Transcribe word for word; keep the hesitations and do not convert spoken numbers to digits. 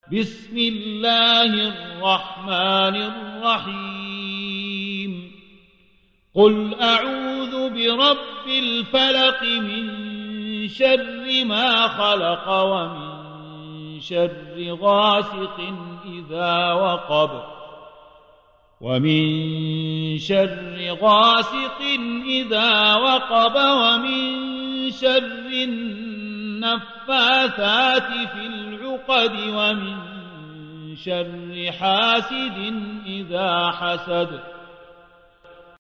بسم الله الرحمن الرحيم قل أعوذ برب الفلق من شر ما خلق ومن شر غاسق إذا وقب ومن شر غاسق إذا وقب ومن شر النفاثات في العقد ومن شر حاسد إذا حسد